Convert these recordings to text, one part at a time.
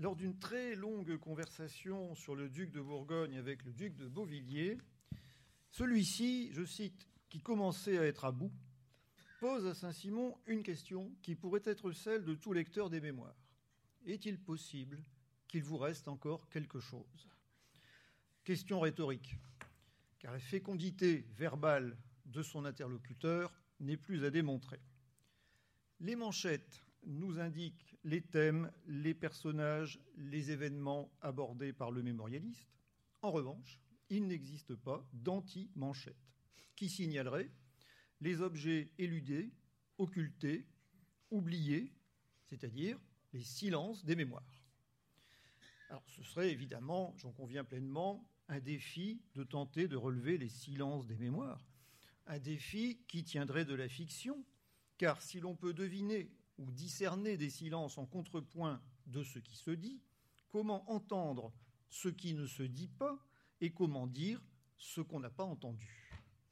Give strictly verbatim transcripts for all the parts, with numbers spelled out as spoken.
lors d'une très longue conversation sur le duc de Bourgogne avec le duc de Beauvilliers, celui-ci, je cite, qui commençait à être à bout, pose à Saint-Simon une question qui pourrait être celle de tout lecteur des mémoires. Est-il possible qu'il vous reste encore quelque chose ? Question rhétorique, car la fécondité verbale de son interlocuteur n'est plus à démontrer. Les manchettes nous indiquent les thèmes, les personnages, les événements abordés par le mémorialiste. En revanche, il n'existe pas d'anti-manchette qui signalerait les objets éludés, occultés, oubliés, c'est-à-dire les silences des mémoires. Alors, ce serait évidemment, j'en conviens pleinement, un défi de tenter de relever les silences des mémoires, un défi qui tiendrait de la fiction, car si l'on peut deviner ou discerner des silences en contrepoint de ce qui se dit, comment entendre ce qui ne se dit pas et comment dire ce qu'on n'a pas entendu ?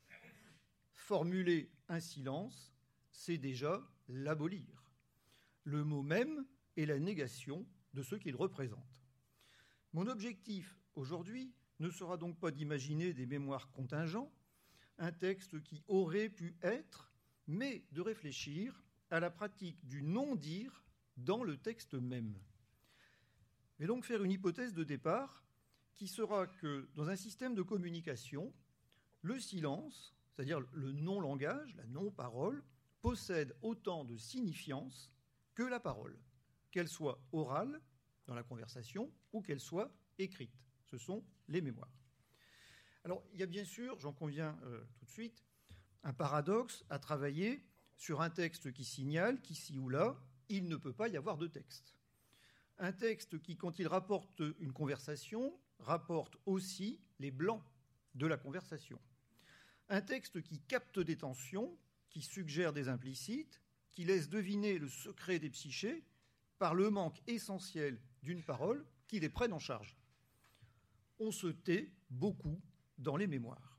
Formuler un silence, c'est déjà l'abolir. Le mot même est la négation de ce qu'il représente. Mon objectif aujourd'hui ne sera donc pas d'imaginer des mémoires contingents, un texte qui aurait pu être, mais de réfléchir à la pratique du non-dire dans le texte même. Je vais donc faire une hypothèse de départ qui sera que dans un système de communication, le silence, c'est-à-dire le non-langage, la non-parole, possède autant de signifiance que la parole, qu'elle soit orale dans la conversation ou qu'elle soit écrite. Ce sont les mémoires. Alors, il y a bien sûr, j'en conviens euh, tout de suite, un paradoxe à travailler sur un texte qui signale qu'ici ou là, il ne peut pas y avoir de texte. Un texte qui, quand il rapporte une conversation, rapporte aussi les blancs de la conversation. Un texte qui capte des tensions, qui suggère des implicites, qui laisse deviner le secret des psychés par le manque essentiel d'une parole qui les prenne en charge. On se tait beaucoup dans les mémoires.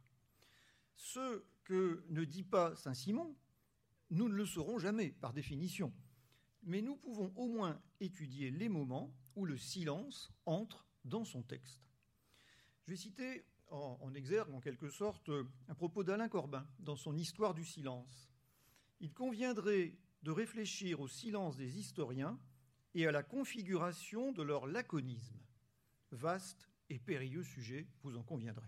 Ce que ne dit pas Saint-Simon, nous ne le saurons jamais, par définition. Mais nous pouvons au moins étudier les moments où le silence entre dans son texte. Je vais citer en, en exergue, en quelque sorte, un propos d'Alain Corbin dans son Histoire du silence. Il conviendrait de réfléchir au silence des historiens et à la configuration de leur laconisme. Vaste et périlleux sujet, vous en conviendrez.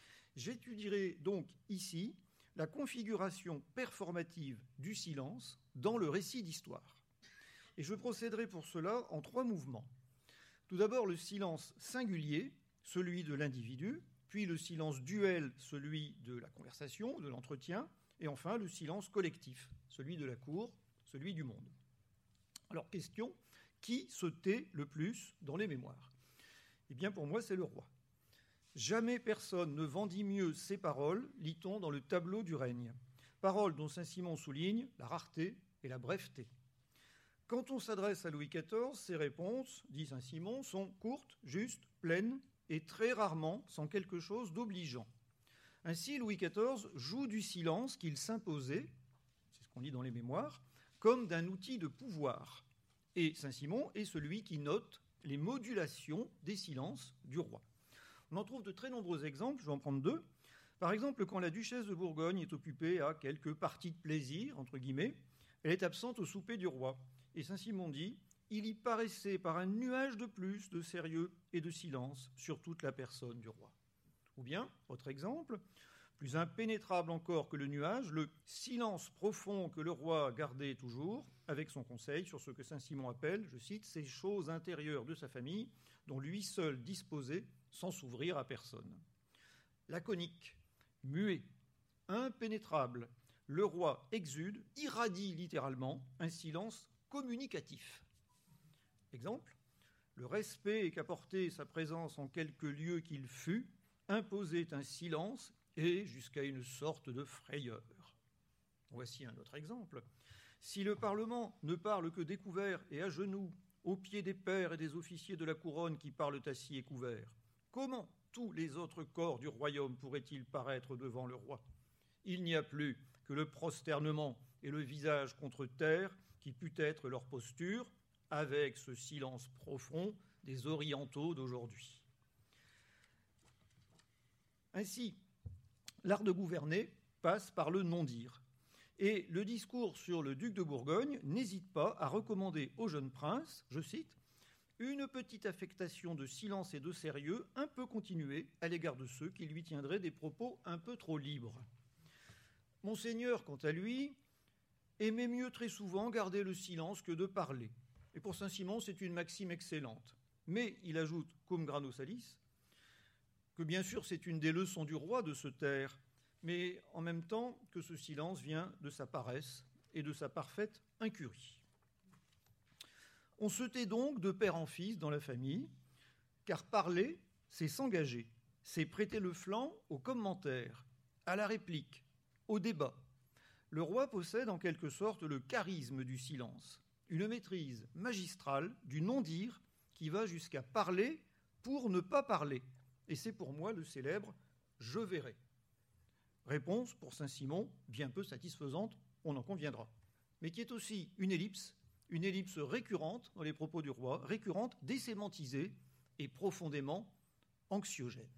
J'étudierai donc ici la configuration performative du silence dans le récit d'histoire. Et je procéderai pour cela en trois mouvements. Tout d'abord, le silence singulier, celui de l'individu, puis le silence duel, celui de la conversation, de l'entretien, et enfin le silence collectif, celui de la cour, celui du monde. Alors, question, qui se tait le plus dans les mémoires ? Eh bien, pour moi, c'est le roi. Jamais personne ne vendit mieux ses paroles, lit-on dans le tableau du règne. Paroles dont Saint-Simon souligne la rareté et la breveté. Quand on s'adresse à Louis quatorze, ses réponses, dit Saint-Simon, sont courtes, justes, pleines et très rarement sans quelque chose d'obligeant. Ainsi, Louis quatorze joue du silence qu'il s'imposait, c'est ce qu'on lit dans les mémoires, comme d'un outil de pouvoir. Et Saint-Simon est celui qui note les modulations des silences du roi. On en trouve de très nombreux exemples, je vais en prendre deux. Par exemple, quand la duchesse de Bourgogne est occupée à quelques parties de plaisir, entre guillemets, elle est absente au souper du roi. Et Saint-Simon dit « Il y paraissait par un nuage de plus de sérieux et de silence sur toute la personne du roi. » Ou bien, autre exemple, plus impénétrable encore que le nuage, le silence profond que le roi gardait toujours avec son conseil sur ce que Saint-Simon appelle, je cite, « ces choses intérieures de sa famille dont lui seul disposait sans s'ouvrir à personne. » Laconique, muet, impénétrable, le roi exude, irradie littéralement, un silence communicatif. Exemple, le respect qu'apportait sa présence en quelque lieu qu'il fût imposait un silence et jusqu'à une sorte de frayeur. Voici un autre exemple. Si le Parlement ne parle que découvert et à genoux, aux pieds des pairs et des officiers de la couronne qui parlent assis et couverts, comment tous les autres corps du royaume pourraient-ils paraître devant le roi ? Il n'y a plus que le prosternement et le visage contre terre qui pût être leur posture, avec ce silence profond des orientaux d'aujourd'hui. Ainsi, l'art de gouverner passe par le non-dire. Et le discours sur le duc de Bourgogne n'hésite pas à recommander au jeune prince, je cite, « une petite affectation de silence et de sérieux un peu continuée à l'égard de ceux qui lui tiendraient des propos un peu trop libres. » Monseigneur, quant à lui, aimait mieux très souvent garder le silence que de parler. Et pour Saint-Simon, c'est une maxime excellente. Mais il ajoute, cum grano salis, que bien sûr c'est une des leçons du roi de se taire, mais en même temps que ce silence vient de sa paresse et de sa parfaite incurie. On se tait donc de père en fils dans la famille, car parler, c'est s'engager, c'est prêter le flanc aux commentaires, à la réplique, au débat. Le roi possède en quelque sorte le charisme du silence, une maîtrise magistrale du non-dire qui va jusqu'à parler pour ne pas parler. Et c'est pour moi le célèbre « je verrai ». Réponse pour Saint-Simon, bien peu satisfaisante, on en conviendra, mais qui est aussi une ellipse, une ellipse récurrente dans les propos du roi, récurrente, désémantisée et profondément anxiogène.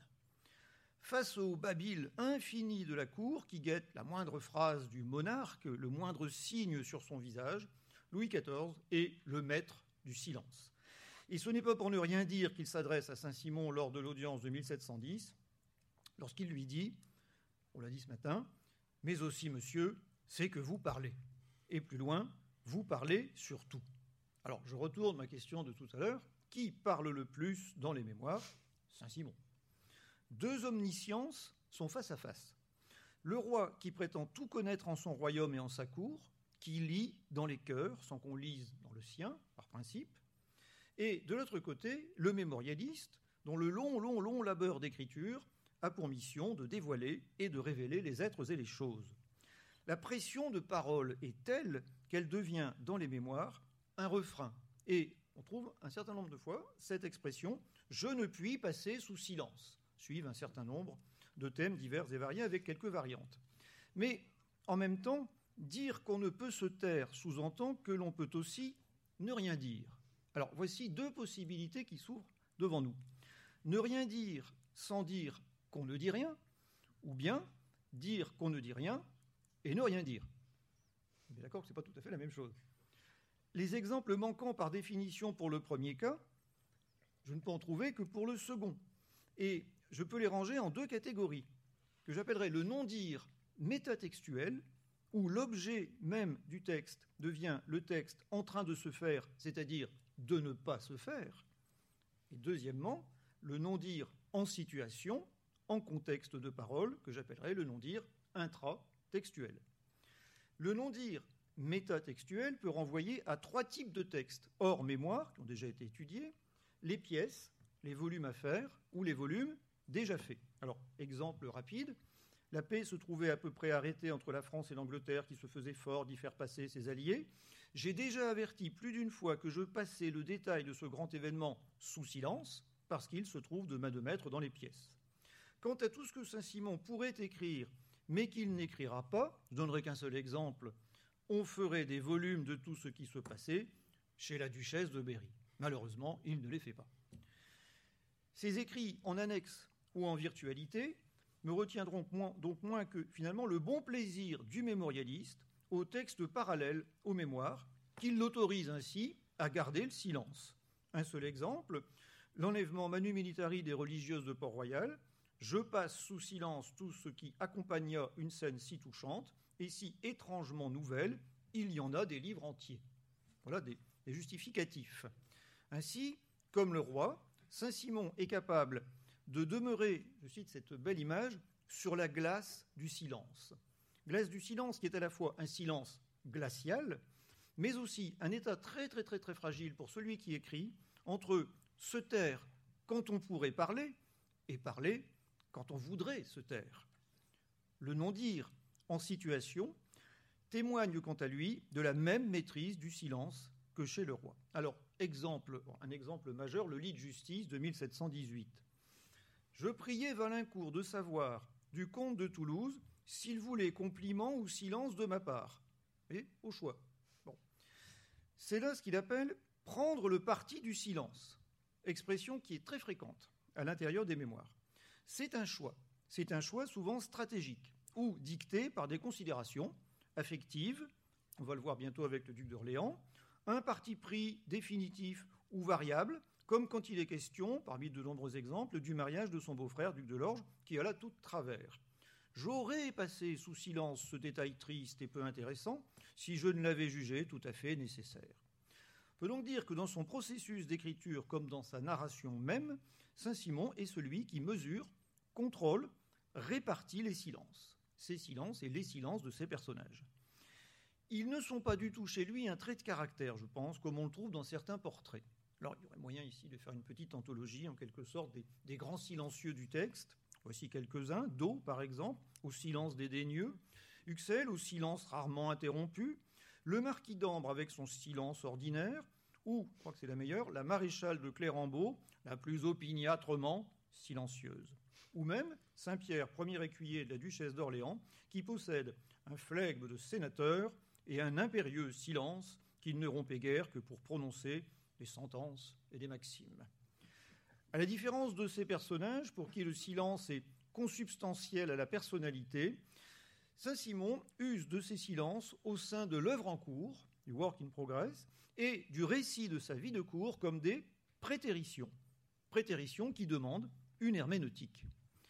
Face au babil infini de la cour qui guette la moindre phrase du monarque, le moindre signe sur son visage, Louis quatorze est le maître du silence. Et ce n'est pas pour ne rien dire qu'il s'adresse à Saint-Simon lors de l'audience de mille sept cent dix, lorsqu'il lui dit, on l'a dit ce matin, « mais aussi, monsieur, c'est que vous parlez. » Et plus loin, « vous parlez sur tout. » Alors, je retourne ma question de tout à l'heure. Qui parle le plus dans les mémoires ? Saint-Simon. Deux omnisciences sont face à face. Le roi qui prétend tout connaître en son royaume et en sa cour, qui lit dans les cœurs sans qu'on lise dans le sien, par principe, et de l'autre côté, le mémorialiste, dont le long, long, long labeur d'écriture a pour mission de dévoiler et de révéler les êtres et les choses. La pression de parole est telle qu'elle devient, dans les mémoires, un refrain. Et on trouve un certain nombre de fois cette expression « je ne puis passer sous silence ». Suivent un certain nombre de thèmes divers et variés avec quelques variantes. Mais en même temps, dire qu'on ne peut se taire sous-entend que l'on peut aussi ne rien dire. Alors voici deux possibilités qui s'ouvrent devant nous. Ne rien dire sans dire qu'on ne dit rien, ou bien dire qu'on ne dit rien et ne rien dire. Mais d'accord que ce n'est pas tout à fait la même chose. Les exemples manquants par définition pour le premier cas, je ne peux en trouver que pour le second. Et je peux les ranger en deux catégories, que j'appellerais le non-dire métatextuel, où l'objet même du texte devient le texte en train de se faire, c'est-à-dire de ne pas se faire. Et deuxièmement, le non-dire en situation, en contexte de parole, que j'appellerais le non-dire intratextuel. Le non-dire métatextuel peut renvoyer à trois types de textes hors mémoire, qui ont déjà été étudiés, les pièces, les volumes à faire ou les volumes déjà faits. Alors, exemple rapide, la paix se trouvait à peu près arrêtée entre la France et l'Angleterre qui se faisait fort d'y faire passer ses alliés. J'ai déjà averti plus d'une fois que je passais le détail de ce grand événement sous silence parce qu'il se trouve de main de maître dans les pièces. Quant à tout ce que Saint-Simon pourrait écrire, mais qu'il n'écrira pas, je ne donnerai qu'un seul exemple, on ferait des volumes de tout ce qui se passait chez la duchesse de Berry. Malheureusement, il ne les fait pas. Ces écrits en annexe ou en virtualité me retiendront moins, donc moins que finalement le bon plaisir du mémorialiste au texte parallèle aux mémoires, qui l'autorise ainsi à garder le silence. Un seul exemple, l'enlèvement manu militari des religieuses de Port-Royal. Je passe sous silence tout ce qui accompagna une scène si touchante et si étrangement nouvelle, il y en a des livres entiers. Voilà des, des justificatifs. Ainsi, comme le roi, Saint-Simon est capable de demeurer, je cite cette belle image, sur la glace du silence. Glace du silence qui est à la fois un silence glacial, mais aussi un état très très très très fragile pour celui qui écrit, entre se taire quand on pourrait parler et parler quand on voudrait se taire. Le non-dire en situation témoigne quant à lui de la même maîtrise du silence que chez le roi. Alors, exemple, un exemple majeur, le lit de justice de mille sept cent dix-huit. Je priais Valincourt de savoir du comte de Toulouse s'il voulait compliment ou silence de ma part. Et au choix. Bon. C'est là ce qu'il appelle prendre le parti du silence. expression qui est très fréquente à l'intérieur des mémoires. C'est un choix. C'est un choix souvent stratégique ou dicté par des considérations affectives, on va le voir bientôt avec le duc d'Orléans, un parti pris définitif ou variable, comme quand il est question, parmi de nombreux exemples, du mariage de son beau-frère, duc de Lorge, qui alla tout de travers. J'aurais passé sous silence ce détail triste et peu intéressant si je ne l'avais jugé tout à fait nécessaire. On peut donc dire que dans son processus d'écriture comme dans sa narration même, Saint-Simon est celui qui mesure, contrôle, répartit les silences, ces silences et les silences de ses personnages. Ils ne sont pas du tout chez lui un trait de caractère, je pense, comme on le trouve dans certains portraits. Alors, il y aurait moyen ici de faire une petite anthologie, en quelque sorte, des, des grands silencieux du texte. Voici quelques-uns. Do, par exemple, au silence dédaigneux. Huxelles, au silence rarement interrompu. Le marquis d'Ambre, avec son silence ordinaire. Ou, je crois que c'est la meilleure, la maréchale de Clérambault, la plus opiniâtrement silencieuse. Ou même Saint-Pierre, premier écuyer de la duchesse d'Orléans, qui possède un flegme de sénateur et un impérieux silence qu'il ne rompait guère que pour prononcer des sentences et des maximes. À la différence de ces personnages, pour qui le silence est consubstantiel à la personnalité, Saint-Simon use de ces silences au sein de l'œuvre en cours, du work in progress, et du récit de sa vie de cour comme des prétéritions, prétéritions qui demandent une herméneutique.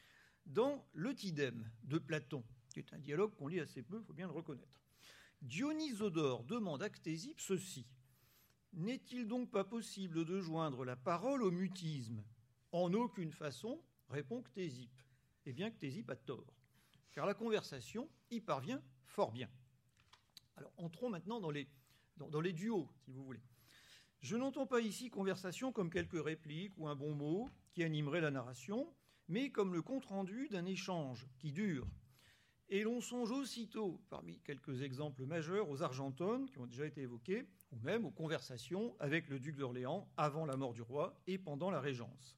Dans le Tidème de Platon, qui est un dialogue qu'on lit assez peu, il faut bien le reconnaître, Dionysodore demande à Ctésippe ceci. N'est-il donc pas possible de joindre la parole au mutisme ? En aucune façon, répond Ctésippe. Eh bien, Ctésippe a tort, car la conversation y parvient fort bien. Alors, entrons maintenant dans les, dans, dans les duos, si vous voulez. Je n'entends pas ici conversation comme quelques répliques ou un bon mot qui animerait la narration, mais comme le compte-rendu d'un échange qui dure. Et l'on songe aussitôt, parmi quelques exemples majeurs, aux Argentones qui ont déjà été évoqués, ou même aux conversations avec le duc d'Orléans avant la mort du roi et pendant la Régence.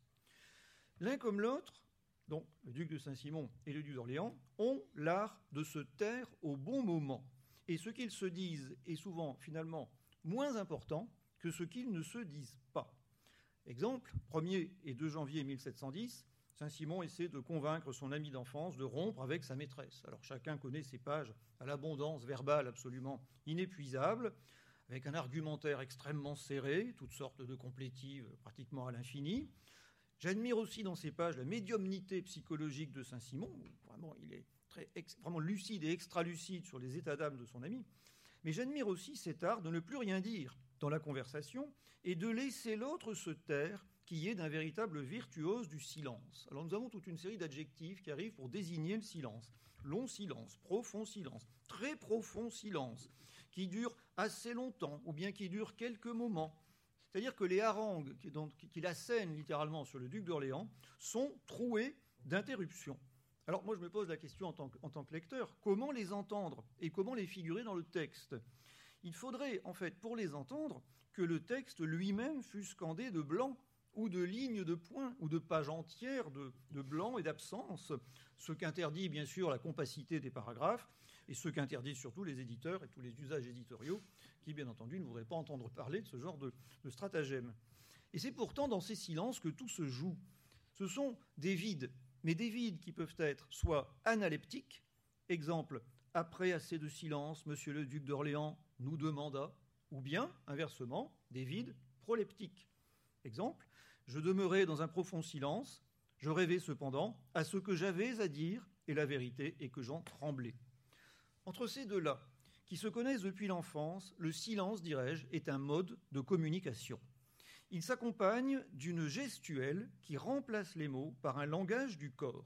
L'un comme l'autre, donc le duc de Saint-Simon et le duc d'Orléans, ont l'art de se taire au bon moment. Et ce qu'ils se disent est souvent, finalement, moins important que ce qu'ils ne se disent pas. Exemple, premier et deux janvier mille sept cent dix, Saint-Simon essaie de convaincre son ami d'enfance de rompre avec sa maîtresse. Alors chacun connaît ces pages à l'abondance verbale absolument inépuisable, avec un argumentaire extrêmement serré, toutes sortes de complétives pratiquement à l'infini. J'admire aussi dans ces pages la médiumnité psychologique de Saint-Simon, où vraiment il est très, vraiment lucide et extra-lucide sur les états d'âme de son ami. Mais j'admire aussi cet art de ne plus rien dire dans la conversation et de laisser l'autre se taire, qui est d'un véritable virtuose du silence. Alors nous avons toute une série d'adjectifs qui arrivent pour désigner le silence. Long silence, profond silence, très profond silence, qui dure assez longtemps, ou bien qui dure quelques moments. C'est-à-dire que les harangues qui, donc, qui l'assènent littéralement sur le duc d'Orléans sont trouées d'interruptions. Alors moi je me pose la question en tant, que, en tant que lecteur, comment les entendre et comment les figurer dans le texte ? Il faudrait en fait pour les entendre que le texte lui-même fût scandé de blanc, ou de lignes de points, ou de pages entières de, de blanc et d'absence, ce qu'interdit bien sûr la compacité des paragraphes, et ce qu'interdisent surtout les éditeurs et tous les usages éditoriaux, qui bien entendu ne voudraient pas entendre parler de ce genre de, de stratagème. Et c'est pourtant dans ces silences que tout se joue. Ce sont des vides, mais des vides qui peuvent être soit analeptiques, exemple, après assez de silence, monsieur le duc d'Orléans nous demanda, ou bien, inversement, des vides proleptiques. Exemple, je demeurais dans un profond silence, je rêvais cependant à ce que j'avais à dire, et la vérité est que j'en tremblais. Entre ces deux-là, qui se connaissent depuis l'enfance, le silence, dirais-je, est un mode de communication. Il s'accompagne d'une gestuelle qui remplace les mots par un langage du corps.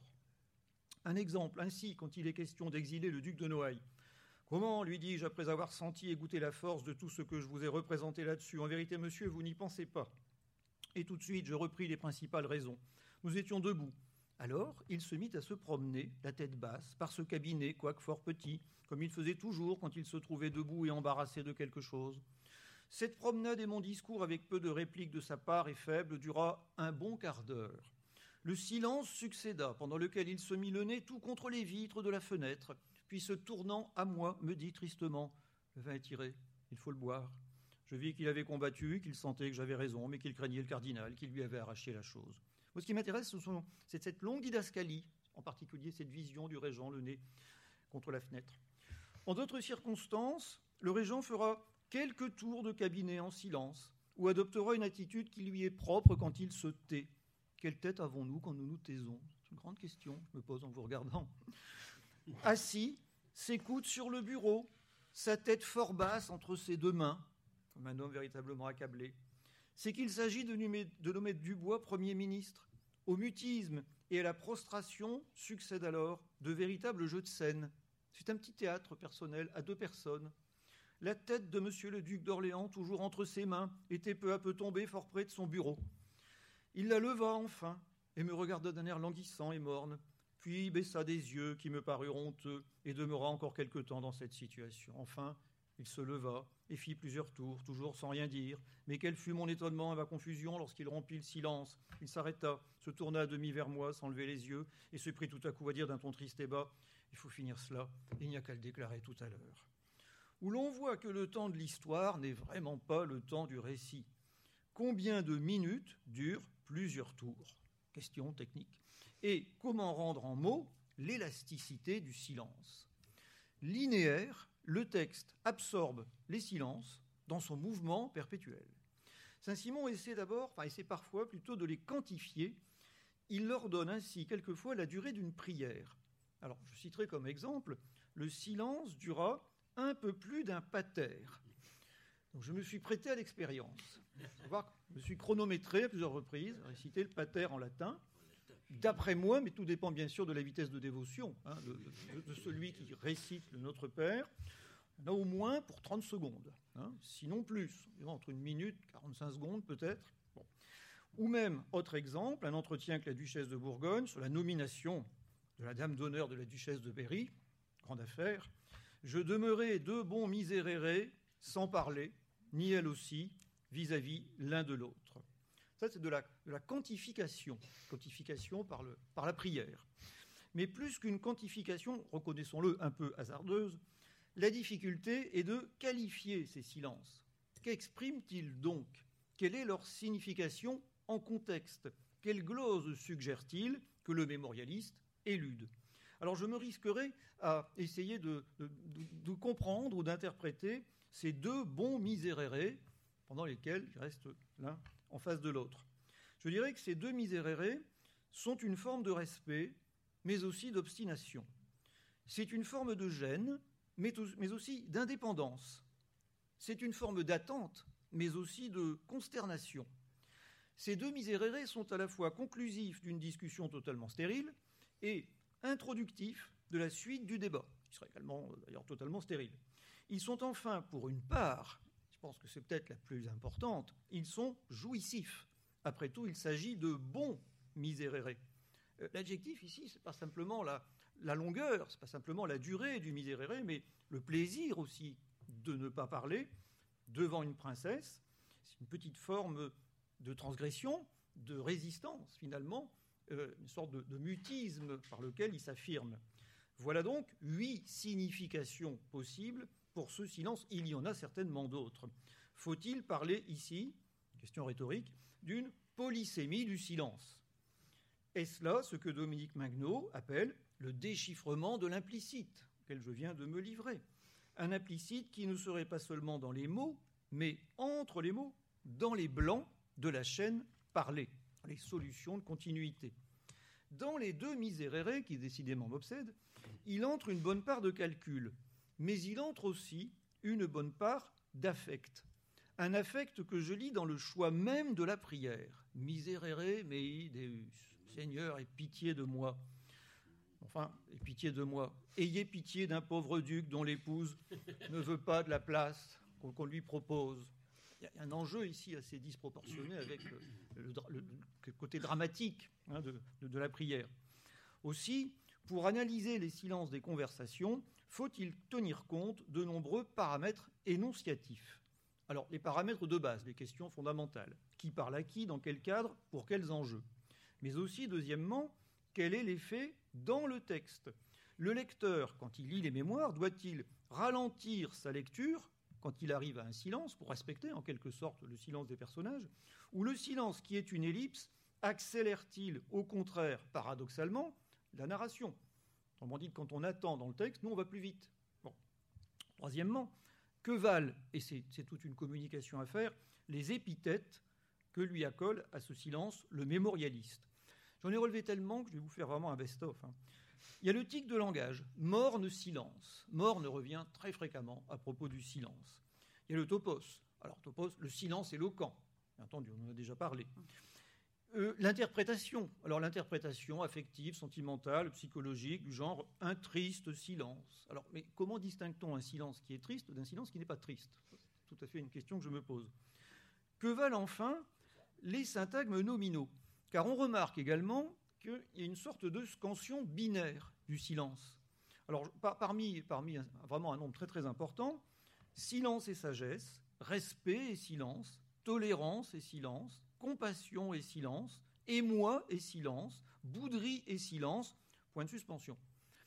Un exemple, ainsi, quand il est question d'exiler le duc de Noailles. Comment, lui dis-je, après avoir senti et goûté la force de tout ce que je vous ai représenté là-dessus, en vérité, monsieur, vous n'y pensez pas. Et tout de suite, je repris les principales raisons. Nous étions debout. Alors, il se mit à se promener, la tête basse, par ce cabinet, quoique fort petit, comme il faisait toujours quand il se trouvait debout et embarrassé de quelque chose. Cette promenade et mon discours, avec peu de répliques de sa part et faible, dura un bon quart d'heure. Le silence succéda, pendant lequel il se mit le nez tout contre les vitres de la fenêtre, puis se tournant à moi, me dit tristement « Le vin est tiré, il faut le boire. Je vis qu'il avait combattu, qu'il sentait que j'avais raison, mais qu'il craignait le cardinal, qui lui avait arraché la chose. Moi, ce qui m'intéresse, ce sont, c'est cette longue didascalie, en particulier cette vision du régent, le nez contre la fenêtre. En d'autres circonstances, le régent fera quelques tours de cabinet en silence, ou adoptera une attitude qui lui est propre quand il se tait. Quelle tête avons-nous quand nous nous taisons? C'est une grande question, je me pose en vous regardant. Assis, ses coudes sur le bureau, sa tête fort basse entre ses deux mains, comme un homme véritablement accablé. C'est qu'il s'agit de nommer, de nommer Dubois Premier ministre. Au mutisme et à la prostration succèdent alors de véritables jeux de scène. C'est un petit théâtre personnel à deux personnes. La tête de monsieur le duc d'Orléans, toujours entre ses mains, était peu à peu tombée fort près de son bureau. Il la leva enfin et me regarda d'un air languissant et morne, puis baissa des yeux qui me parurent honteux et demeura encore quelque temps dans cette situation. Enfin, il se leva et fit plusieurs tours, toujours sans rien dire. Mais quel fut mon étonnement et ma confusion lorsqu'il rompit le silence. Il s'arrêta, se tourna à demi vers moi sans lever les yeux et se prit tout à coup à dire d'un ton triste et bas « Il faut finir cela, il n'y a qu'à le déclarer tout à l'heure. » Où l'on voit que le temps de l'histoire n'est vraiment pas le temps du récit. Combien de minutes durent plusieurs tours? Question technique. Et comment rendre en mots l'élasticité du silence? Linéaire, le texte absorbe les silences dans son mouvement perpétuel. Saint-Simon essaie d'abord, enfin essaie parfois plutôt de les quantifier. Il leur donne ainsi quelquefois la durée d'une prière. Alors, je citerai comme exemple, le silence dura un peu plus d'un pater. Donc, je me suis prêté à l'expérience. Je me suis chronométré à plusieurs reprises, récité le pater en latin. D'après moi, mais tout dépend bien sûr de la vitesse de dévotion hein, de, de, de celui qui récite le Notre Père, on a au moins pour trente secondes, hein, sinon plus, entre une minute, quarante-cinq secondes peut-être. Bon. Ou même, autre exemple, un entretien avec la duchesse de Bourgogne sur la nomination de la dame d'honneur de la duchesse de Berry, grande affaire. Je demeurai deux bons misérérés sans parler, ni elle aussi, vis-à-vis l'un de l'autre. Ça, c'est de la, de la quantification, quantification par, le, par la prière. Mais plus qu'une quantification, reconnaissons-le, un peu hasardeuse, la difficulté est de qualifier ces silences. Qu'expriment-ils donc? Quelle est leur signification en contexte? Quelle glose suggère-t-il que le mémorialiste élude? Alors je me risquerai à essayer de, de, de, de comprendre ou d'interpréter ces deux bons miserere pendant lesquels il reste l'un en face de l'autre. Je dirais que ces deux miserere sont une forme de respect, mais aussi d'obstination. C'est une forme de gêne, mais, mais aussi d'indépendance. C'est une forme d'attente, mais aussi de consternation. Ces deux miserere sont à la fois conclusifs d'une discussion totalement stérile et introductifs de la suite du débat, qui serait également d'ailleurs totalement stérile. Ils sont enfin, pour une part, je pense que c'est peut-être la plus importante, ils sont jouissifs. Après tout, il s'agit de bons miserere. Euh, l'adjectif ici, ce n'est pas simplement la, la longueur, ce n'est pas simplement la durée du miserere, mais le plaisir aussi de ne pas parler devant une princesse. C'est une petite forme de transgression, de résistance finalement, euh, une sorte de, de mutisme par lequel il s'affirme. Voilà donc huit significations possibles pour ce silence. Il y en a certainement d'autres. Faut-il parler ici, question rhétorique, d'une polysémie du silence? Est-ce là ce que Dominique Magnaud appelle le déchiffrement de l'implicite, auquel je viens de me livrer? Un implicite qui ne serait pas seulement dans les mots, mais entre les mots, dans les blancs de la chaîne parlée, les solutions de continuité. Dans les deux miserere, qui décidément m'obsèdent, il entre une bonne part de calcul, mais il entre aussi une bonne part d'affect. Un affect que je lis dans le choix même de la prière. Miserere mei Deus. Seigneur, aie pitié de moi. Enfin, aie pitié de moi. Ayez pitié d'un pauvre duc dont l'épouse ne veut pas de la place qu'on lui propose. Il y a un enjeu ici assez disproportionné avec le, le, le, le côté dramatique hein, de, de, de la prière. Aussi, pour analyser les silences des conversations, faut-il tenir compte de nombreux paramètres énonciatifs. Alors, les paramètres de base, les questions fondamentales. Qui parle à qui, dans quel cadre, pour quels enjeux? Mais aussi, deuxièmement, quel est l'effet dans le texte? Le lecteur, quand il lit les mémoires, doit-il ralentir sa lecture, quand il arrive à un silence, pour respecter en quelque sorte le silence des personnages, ou le silence qui est une ellipse accélère-t-il au contraire, paradoxalement, la narration? Autrement dit, quand on attend dans le texte, nous on va plus vite. Bon. Troisièmement, que valent, et c'est, c'est toute une communication à faire, les épithètes que lui accole à ce silence le mémorialiste? J'en ai relevé tellement que je vais vous faire vraiment un best-of. Hein. Il y a le tic de langage, morne silence. Morne revient très fréquemment à propos du silence. Il y a le topos. Alors topos, le silence éloquent. Bien entendu, on en a déjà parlé. Euh, l'interprétation. Alors l'interprétation affective, sentimentale, psychologique, du genre un triste silence. Alors, mais comment distingue-t-on un silence qui est triste d'un silence qui n'est pas triste? C'est tout à fait une question que je me pose. Que valent enfin les syntagmes nominaux? Car on remarque également qu'il y a une sorte de scansion binaire du silence. Alors, par, parmi, parmi un, vraiment un nombre très très important, silence et sagesse, respect et silence, tolérance et silence, compassion et silence, émoi et silence, bouderie et silence, point de suspension.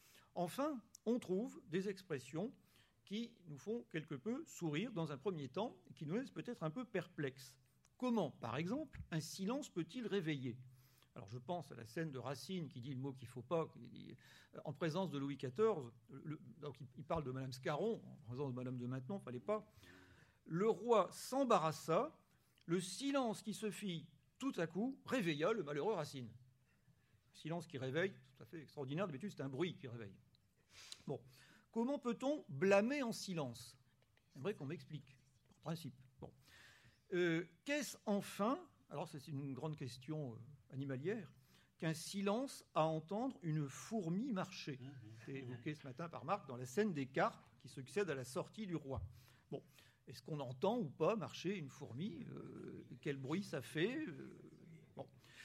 Enfin, on trouve des expressions qui nous font quelque peu sourire dans un premier temps et qui nous laissent peut-être un peu perplexes. Comment, par exemple, un silence peut-il réveiller? Alors je pense à la scène de Racine qui dit le mot qu'il ne faut pas, qui dit, en présence de Louis quatorze, le, donc il parle de Madame Scarron, en présence de Madame de Maintenon, il ne fallait pas. Le roi s'embarrassa, le silence qui se fit tout à coup réveilla le malheureux Racine. Silence qui réveille, tout à fait extraordinaire, d'habitude c'est un bruit qui réveille. Bon, comment peut-on blâmer en silence? J'aimerais qu'on m'explique, par principe. Bon. Euh, qu'est-ce enfin, alors c'est une grande question euh, animalière, qu'un silence à entendre une fourmi marcher? C'est évoqué ce matin par Marc dans la scène des carpes qui succède à la sortie du roi. Bon, est-ce qu'on entend ou pas marcher une fourmi? euh, Quel bruit ça fait? euh, Bon.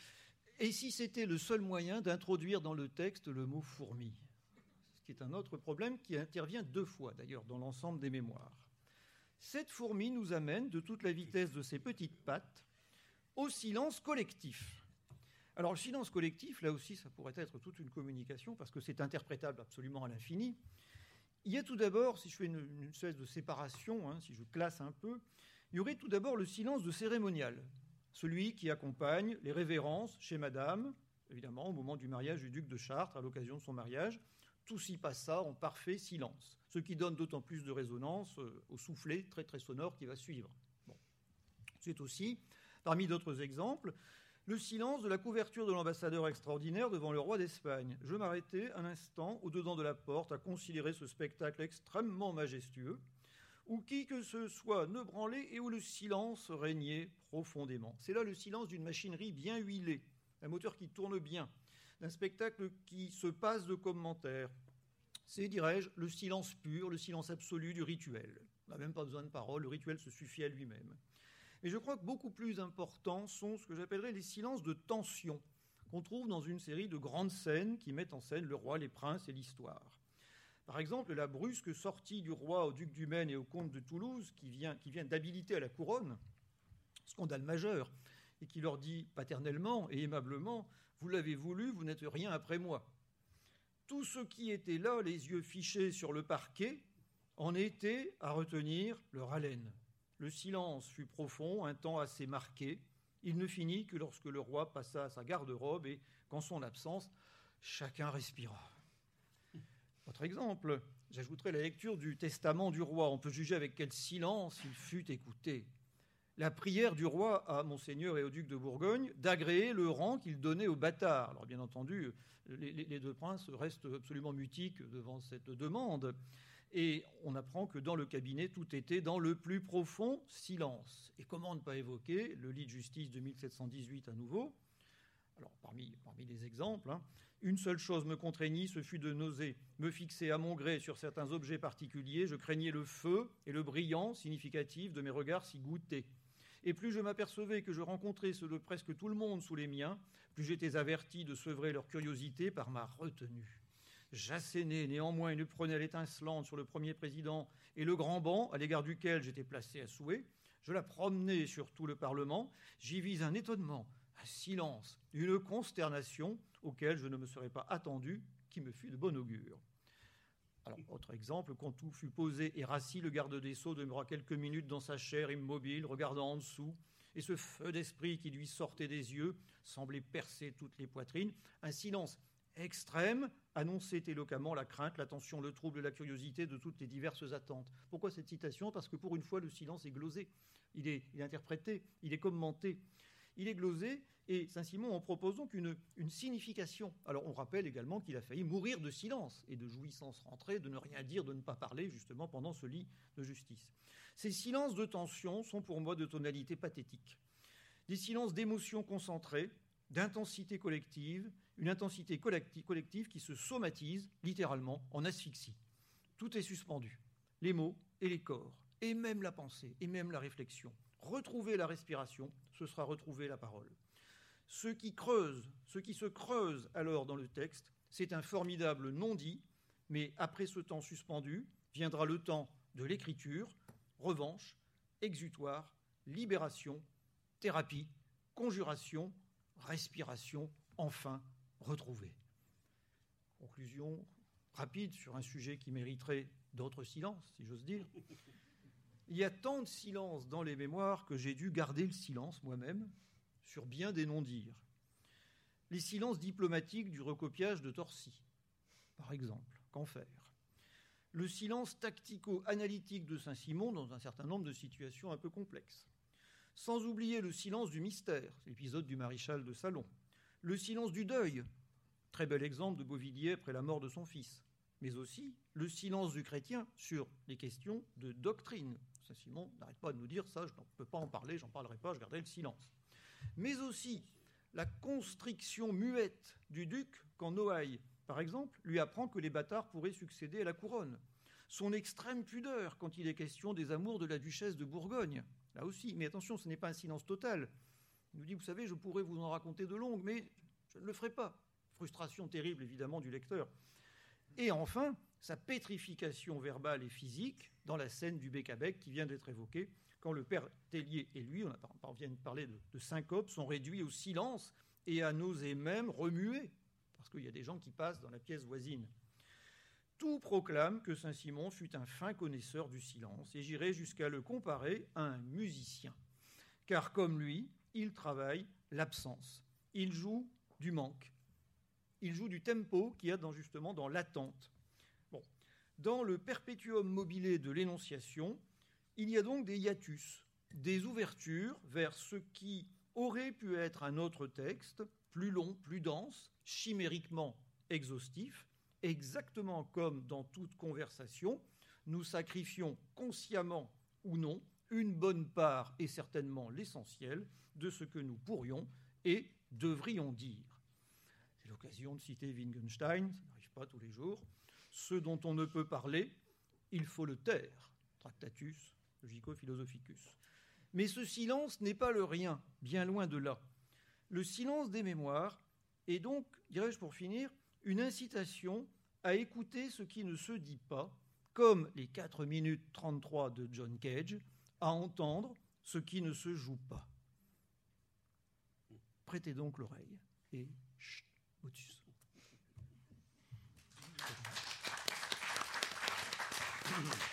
Et si c'était le seul moyen d'introduire dans le texte le mot fourmi? Ce qui est un autre problème qui intervient deux fois d'ailleurs dans l'ensemble des mémoires. Cette fourmi nous amène de toute la vitesse de ses petites pattes au silence collectif. Alors le silence collectif, là aussi, ça pourrait être toute une communication parce que c'est interprétable absolument à l'infini. Il y a tout d'abord, si je fais une, une espèce de séparation, hein, si je classe un peu, il y aurait tout d'abord le silence de cérémonial, celui qui accompagne les révérences chez Madame, évidemment au moment du mariage du duc de Chartres, à l'occasion de son mariage. Tout s'y passa en parfait silence, ce qui donne d'autant plus de résonance au soufflet très très sonore qui va suivre. Bon. C'est aussi, parmi d'autres exemples, le silence de la couverture de l'ambassadeur extraordinaire devant le roi d'Espagne. Je m'arrêtais un instant au-dedans de la porte à considérer ce spectacle extrêmement majestueux, où qui que ce soit ne branlait et où le silence régnait profondément. C'est là le silence d'une machinerie bien huilée, un moteur qui tourne bien, d'un spectacle qui se passe de commentaires. C'est, dirais-je, le silence pur, le silence absolu du rituel. On n'a même pas besoin de paroles, le rituel se suffit à lui-même. Et je crois que beaucoup plus importants sont ce que j'appellerais les silences de tension qu'on trouve dans une série de grandes scènes qui mettent en scène le roi, les princes et l'histoire. Par exemple, la brusque sortie du roi au duc du Maine et au comte de Toulouse, qui vient, qui vient d'habiliter à la couronne, scandale majeur, et qui leur dit paternellement et aimablement « Vous l'avez voulu, vous n'êtes rien après moi ». Tous ceux qui étaient là, les yeux fichés sur le parquet, en étaient à retenir leur haleine. Le silence fut profond, un temps assez marqué. Il ne finit que lorsque le roi passa à sa garde-robe et qu'en son absence, chacun respira. Autre exemple, j'ajouterai la lecture du testament du roi. On peut juger avec quel silence il fut écouté. La prière du roi à Monseigneur et au duc de Bourgogne d'agréer le rang qu'il donnait aux bâtards. Alors bien entendu, les, les deux princes restent absolument mutiques devant cette demande. Et on apprend que dans le cabinet, tout était dans le plus profond silence. Et comment ne pas évoquer le lit de justice de mille sept cent dix-huit à nouveau? Alors, parmi, parmi les exemples, hein, une seule chose me contraignit, ce fut de n'oser me fixer à mon gré sur certains objets particuliers. Je craignais le feu et le brillant significatif de mes regards si goûtés. Et plus je m'apercevais que je rencontrais ceux de presque tout le monde sous les miens, plus j'étais averti de sevrer leur curiosité par ma retenue. J'assénais néanmoins une prunelle étincelante sur le premier président et le grand banc à l'égard duquel j'étais placé à souhait. Je la promenais sur tout le Parlement. J'y vis un étonnement, un silence, une consternation auquel je ne me serais pas attendu, qui me fut de bon augure. Alors, autre exemple, quand tout fut posé et rassis, le garde des Sceaux demeura quelques minutes dans sa chaire immobile, regardant en dessous, et ce feu d'esprit qui lui sortait des yeux semblait percer toutes les poitrines. Un silence extrême annonçait éloquemment la crainte, l'attention, le trouble, la curiosité de toutes les diverses attentes. Pourquoi cette citation ? Parce que pour une fois, le silence est glosé, il est, il est interprété, il est commenté. Il est glosé, et Saint-Simon en propose donc une, une signification. Alors on rappelle également qu'il a failli mourir de silence et de jouissance rentrée, de ne rien dire, de ne pas parler, justement, pendant ce lit de justice. Ces silences de tension sont pour moi de tonalité pathétique. Des silences d'émotions concentrées, d'intensité collective, une intensité collective qui se somatise littéralement en asphyxie. Tout est suspendu, les mots et les corps, et même la pensée, et même la réflexion. Retrouver la respiration, ce sera retrouver la parole. Ce qui creuse, ce qui se creuse alors dans le texte, c'est un formidable non-dit, mais après ce temps suspendu, viendra le temps de l'écriture, revanche, exutoire, libération, thérapie, conjuration, respiration, enfin retrouvée. Conclusion rapide sur un sujet qui mériterait d'autres silences, si j'ose dire. Il y a tant de silence dans les mémoires que j'ai dû garder le silence moi-même sur bien des non-dires. Les silences diplomatiques du recopiage de Torcy, par exemple, qu'en faire ? Le silence tactico-analytique de Saint-Simon dans un certain nombre de situations un peu complexes. Sans oublier le silence du mystère, l'épisode du maréchal de Salon. Le silence du deuil, très bel exemple de Beauvilliers après la mort de son fils. Mais aussi le silence du chrétien sur les questions de doctrine. Saint-Simon n'arrête pas de nous dire ça, je ne peux pas en parler, j'en parlerai pas, je garderai le silence. Mais aussi la constriction muette du duc quand Noailles, par exemple, lui apprend que les bâtards pourraient succéder à la couronne. Son extrême pudeur quand il est question des amours de la duchesse de Bourgogne, là aussi. Mais attention, ce n'est pas un silence total. Il nous dit, vous savez, je pourrais vous en raconter de longues, mais je ne le ferai pas. Frustration terrible, évidemment, du lecteur. Et enfin, sa pétrification verbale et physique dans la scène du bec-à-bec qui vient d'être évoquée, quand le père Tellier et lui, on vient de parler de, de syncope, sont réduits au silence et à n'oser même remuer, parce qu'il y a des gens qui passent dans la pièce voisine. Tout proclame que Saint-Simon fut un fin connaisseur du silence, et j'irai jusqu'à le comparer à un musicien. Car comme lui, il travaille l'absence. Il joue du manque. Il joue du tempo qu'il y a dans, justement dans l'attente. Bon. Dans le perpétuum mobile de l'énonciation, il y a donc des hiatus, des ouvertures vers ce qui aurait pu être un autre texte, plus long, plus dense, chimériquement exhaustif, exactement comme dans toute conversation, nous sacrifions consciemment ou non une bonne part, et certainement l'essentiel, de ce que nous pourrions et devrions dire. C'est l'occasion de citer Wittgenstein, ça n'arrive pas tous les jours. Ce dont on ne peut parler, il faut le taire. Tractatus Logico-Philosophicus. Mais ce silence n'est pas le rien, bien loin de là. Le silence des mémoires est donc, dirais-je pour finir, une incitation à écouter ce qui ne se dit pas, comme les quatre minutes trente-trois de John Cage, à entendre ce qui ne se joue pas. Prêtez donc l'oreille et chut, motus. Thank you.